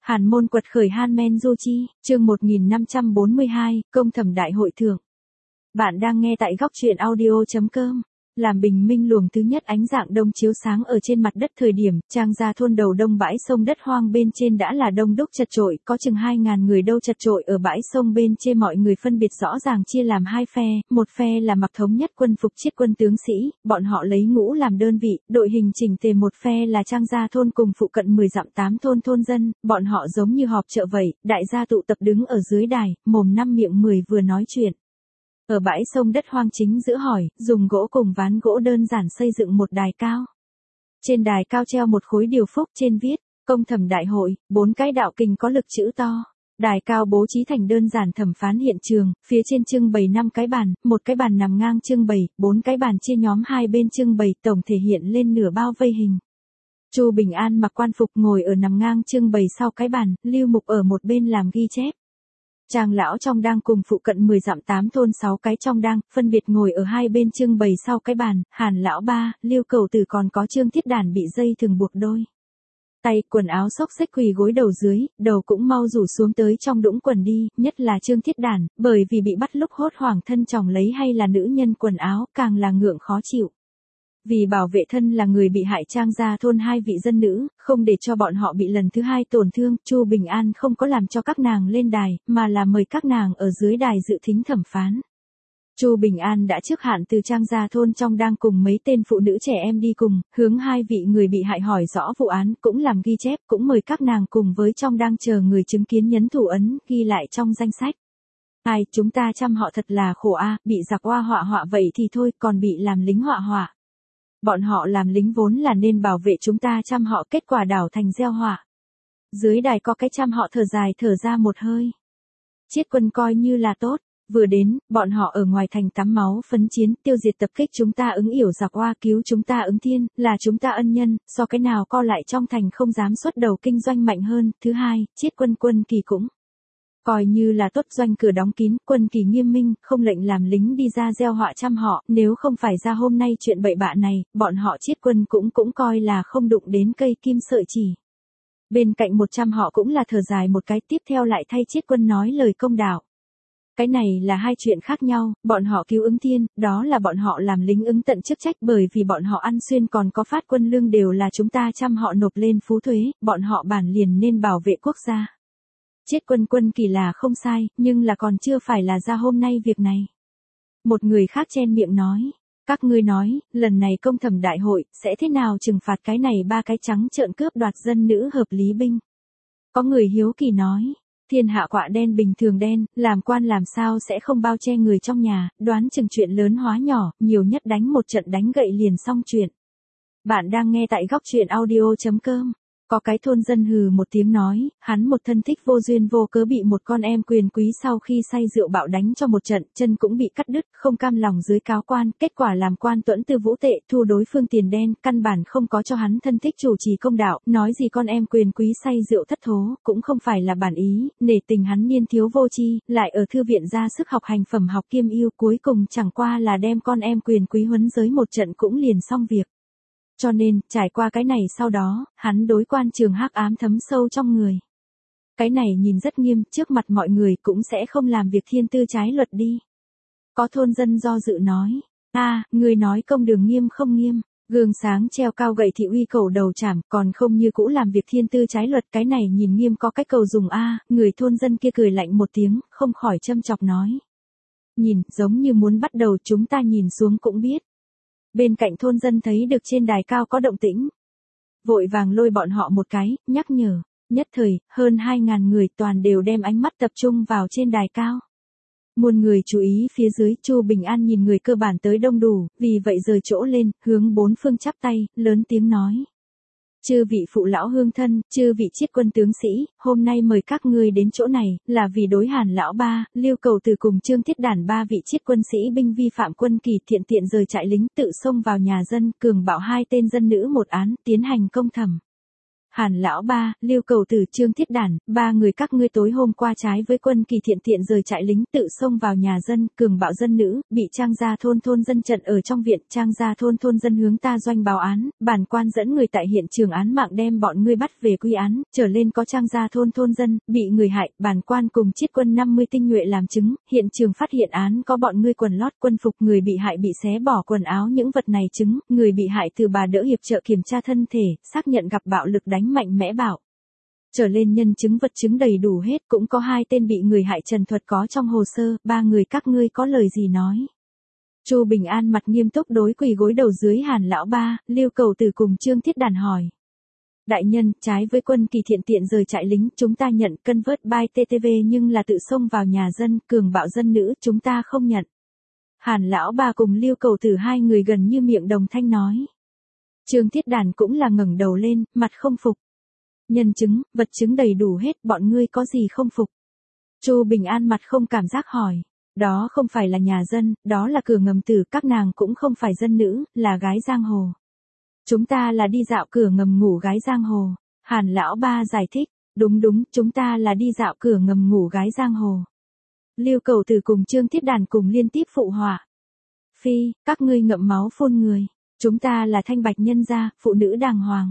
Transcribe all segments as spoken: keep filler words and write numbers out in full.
Hàn môn quật khởi Hanmen Du Chi, chương một nghìn năm trăm bốn mươi hai, công thẩm đại hội thưởng. Bạn đang nghe tại góc truyện audio chấm com. Làm bình minh luồng thứ nhất ánh dạng đông chiếu sáng ở trên mặt đất thời điểm, Trang Gia thôn đầu đông bãi sông đất hoang bên trên đã là đông đúc chật chội, có chừng hai ngàn người đâu chật chội ở bãi sông bên trên, mọi người phân biệt rõ ràng chia làm hai phe, một phe là mặc thống nhất quân phục chiết quân tướng sĩ, bọn họ lấy ngũ làm đơn vị, đội hình chỉnh tề, một phe là Trang Gia thôn cùng phụ cận mười dặm tám thôn thôn dân, bọn họ giống như họp chợ vậy, đại gia tụ tập đứng ở dưới đài, mồm năm miệng mười vừa nói chuyện. Ở bãi sông đất hoang chính giữa hỏi, dùng gỗ cùng ván gỗ đơn giản xây dựng một đài cao. Trên đài cao treo một khối điều phúc, trên viết, công thẩm đại hội, bốn cái đạo kình có lực chữ to. Đài cao bố trí thành đơn giản thẩm phán hiện trường, phía trên trưng bày năm cái bàn, một cái bàn nằm ngang trưng bày, bốn cái bàn chia nhóm hai bên trưng bày, tổng thể hiện lên nửa bao vây hình. Chu Bình An mặc quan phục ngồi ở nằm ngang trưng bày sau cái bàn, Lưu Mục ở một bên làm ghi chép. Trang lão trong đang cùng phụ cận mười dặm tám thôn sáu cái trong đang, phân biệt ngồi ở hai bên trưng bày sau cái bàn, Hàn lão ba, Lưu Cầu Tử còn có Trương Thiết Đản bị dây thường buộc đôi tay, quần áo xốc xếch quỳ gối đầu dưới, đầu cũng mau rủ xuống tới trong đũng quần đi, nhất là Trương Thiết Đản, bởi vì bị bắt lúc hốt hoảng thân chồng lấy hay là nữ nhân quần áo, càng là ngượng khó chịu. Vì bảo vệ thân là người bị hại Trang Gia thôn hai vị dân nữ, không để cho bọn họ bị lần thứ hai tổn thương, Chu Bình An không có làm cho các nàng lên đài, mà là mời các nàng ở dưới đài dự thính thẩm phán. Chu Bình An đã trước hạn từ Trang Gia thôn trong đang cùng mấy tên phụ nữ trẻ em đi cùng, hướng hai vị người bị hại hỏi rõ vụ án, cũng làm ghi chép, cũng mời các nàng cùng với trong đang chờ người chứng kiến nhấn thủ ấn, ghi lại trong danh sách. Ai, chúng ta chăm họ thật là khổ a, bị giặc oa họa họa vậy thì thôi, còn bị làm lính họa họa. Bọn họ làm lính vốn là nên bảo vệ chúng ta chăm họ, kết quả đảo thành gieo họa. Dưới đài có cái chăm họ thở dài thở ra một hơi. Chiết quân coi như là tốt, vừa đến, bọn họ ở ngoài thành tắm máu phấn chiến, tiêu diệt tập kích chúng ta ứng yểu giặc oa, cứu chúng ta ứng thiên, là chúng ta ân nhân, so cái nào co lại trong thành không dám xuất đầu kinh doanh mạnh hơn. Thứ hai, chiết quân quân kỳ cũng coi như là tốt, doanh cửa đóng kín, quân kỳ nghiêm minh, không lệnh làm lính đi ra gieo họa trăm họ, nếu không phải ra hôm nay chuyện bậy bạ này, bọn họ chiết quân cũng cũng coi là không đụng đến cây kim sợi chỉ. Bên cạnh một trăm họ cũng là thở dài một cái, tiếp theo lại thay chiết quân nói lời công đạo. Cái này là hai chuyện khác nhau, bọn họ cứu ứng thiên, đó là bọn họ làm lính ứng tận chức trách, bởi vì bọn họ ăn xuyên còn có phát quân lương đều là chúng ta trăm họ nộp lên phú thuế, bọn họ bản liền nên bảo vệ quốc gia. Chiết quân quân kỳ là không sai, nhưng là còn chưa phải là ra hôm nay việc này. Một người khác chen miệng nói, các ngươi nói, lần này công thẩm đại hội, sẽ thế nào trừng phạt cái này ba cái trắng trợn cướp đoạt dân nữ hợp lý binh? Có người hiếu kỳ nói, thiên hạ quạ đen bình thường đen, làm quan làm sao sẽ không bao che người trong nhà, đoán chừng chuyện lớn hóa nhỏ, nhiều nhất đánh một trận đánh gậy liền xong chuyện. Bạn đang nghe tại góc truyện audio chấm com. Có cái thôn dân hừ một tiếng nói, hắn một thân thích vô duyên vô cớ bị một con em quyền quý sau khi say rượu bạo đánh cho một trận, chân cũng bị cắt đứt, không cam lòng dưới cáo quan, kết quả làm quan tuẫn tư vũ tệ, thu đối phương tiền đen, căn bản không có cho hắn thân thích chủ trì công đạo, nói gì con em quyền quý say rượu thất thố, cũng không phải là bản ý, nể tình hắn niên thiếu vô tri, lại ở thư viện ra sức học hành phẩm học kiêm yêu, cuối cùng chẳng qua là đem con em quyền quý huấn giới một trận cũng liền xong việc. Cho nên, trải qua cái này sau đó, hắn đối quan trường hắc ám thấm sâu trong người. Cái này nhìn rất nghiêm, trước mặt mọi người cũng sẽ không làm việc thiên tư trái luật đi. Có thôn dân do dự nói, a, người nói công đường nghiêm không nghiêm, gương sáng treo cao gậy thị uy cầu đầu chảm, còn không như cũ làm việc thiên tư trái luật, cái này nhìn nghiêm có cách cầu dùng a, người thôn dân kia cười lạnh một tiếng, không khỏi châm chọc nói. Nhìn, giống như muốn bắt đầu, chúng ta nhìn xuống cũng biết. Bên cạnh thôn dân thấy được trên đài cao có động tĩnh, vội vàng lôi bọn họ một cái, nhắc nhở, nhất thời, hơn hai ngàn người toàn đều đem ánh mắt tập trung vào trên đài cao. Muôn người chú ý phía dưới, Chu Bình An nhìn người cơ bản tới đông đủ, vì vậy rời chỗ lên, hướng bốn phương chắp tay, lớn tiếng nói. Chư vị phụ lão hương thân, chư vị chiết quân tướng sĩ, hôm nay mời các ngươi đến chỗ này, là vì đối Hàn lão ba, Lưu Cầu Tử cùng Trương Thiết Đản ba vị chiết quân sĩ binh vi phạm quân kỳ, thiện tiện rời trại lính, tự xông vào nhà dân, cường bạo hai tên dân nữ một án, tiến hành công thẩm. Hàn lão ba, Lưu Cầu Tử, Trương Thiết Đản, ba người các ngươi tối hôm qua trái với quân Kỳ Thiện tiện rời trại lính tự xông vào nhà dân, cường bạo dân nữ, bị Trang gia thôn thôn dân trận ở trong viện, Trang gia thôn thôn dân hướng ta doanh báo án, bản quan dẫn người tại hiện trường án mạng đem bọn ngươi bắt về quy án, trở lên có Trang gia thôn thôn dân bị người hại, bản quan cùng chiết quân năm mươi tinh nhuệ làm chứng, hiện trường phát hiện án có bọn ngươi quần lót, quân phục, người bị hại bị xé bỏ quần áo, những vật này chứng, người bị hại từ bà đỡ hiệp trợ kiểm tra thân thể, xác nhận gặp bạo lực đánh mạnh mẽ bạo. Trở lên nhân chứng vật chứng đầy đủ hết, cũng có hai tên bị người hại trần thuật có trong hồ sơ, ba người các ngươi có lời gì nói. Chu Bình An mặt nghiêm túc đối quỳ gối đầu dưới Hàn lão ba, Lưu Cầu Tử cùng Trương Thiết Đản hỏi. Đại nhân, trái với quân Kỳ Thiện tiện rời trại lính, chúng ta nhận cân vớt by tê tê vê nhưng là tự xông vào nhà dân, cường bạo dân nữ, chúng ta không nhận. Hàn lão ba cùng Lưu Cầu Tử hai người gần như miệng đồng thanh nói. Trương Thiết Đản cũng là ngẩng đầu lên, mặt không phục. Nhân chứng, vật chứng đầy đủ hết, bọn ngươi có gì không phục? Chu Bình An mặt không cảm giác hỏi. Đó không phải là nhà dân, đó là cửa ngầm tử, các nàng cũng không phải dân nữ, là gái giang hồ. Chúng ta là đi dạo cửa ngầm ngủ gái giang hồ. Hàn lão ba giải thích. Đúng đúng, chúng ta là đi dạo cửa ngầm ngủ gái giang hồ. Lưu Cầu Tử cùng Trương Thiết Đản cùng liên tiếp phụ họa. Phi, các ngươi ngậm máu phun người. Chúng ta là thanh bạch nhân gia, phụ nữ đàng hoàng.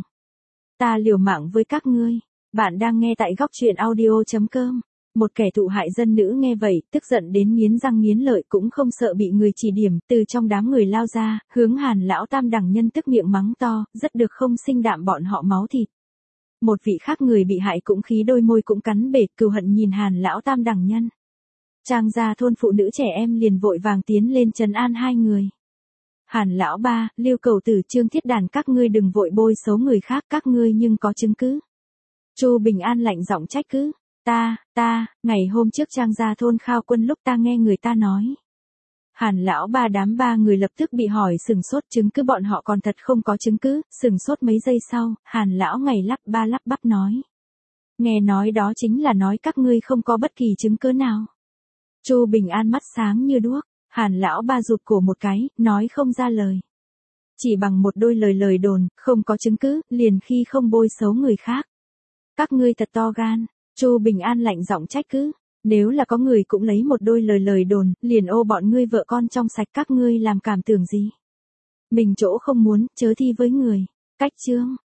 Ta liều mạng với các ngươi. Bạn đang nghe tại góc truyện audio chấm com. Một kẻ thụ hại dân nữ nghe vậy, tức giận đến nghiến răng nghiến lợi cũng không sợ bị người chỉ điểm, từ trong đám người lao ra, hướng Hàn lão tam đẳng nhân tức miệng mắng to, rất được không sinh đạm bọn họ máu thịt. Một vị khác người bị hại cũng khí đôi môi cũng cắn bể, cừu hận nhìn Hàn lão tam đẳng nhân. Trang gia thôn phụ nữ trẻ em liền vội vàng tiến lên trấn an hai người. Hàn lão ba, Lưu Cầu Tử, Trương Thiết Đản, các ngươi đừng vội bôi xấu người khác, các ngươi nhưng có chứng cứ. Chu Bình An lạnh giọng trách cứ. Ta, ta, ngày hôm trước Trang gia thôn khao quân lúc ta nghe người ta nói. Hàn lão ba đám ba người lập tức bị hỏi sừng sốt, chứng cứ bọn họ còn thật không có chứng cứ, sừng sốt mấy giây sau, Hàn lão ngày lắp ba lắp bắp nói. Nghe nói đó chính là nói các ngươi không có bất kỳ chứng cứ nào. Chu Bình An mắt sáng như đuốc. Hàn lão ba rụt cổ một cái, nói không ra lời. Chỉ bằng một đôi lời lời đồn, không có chứng cứ, liền khi không bôi xấu người khác. Các ngươi thật to gan. Chu Bình An lạnh giọng trách cứ. Nếu là có người cũng lấy một đôi lời lời đồn, liền ô bọn ngươi vợ con trong sạch, các ngươi làm cảm tưởng gì? Mình chỗ không muốn, chớ thi với người. Cách chương.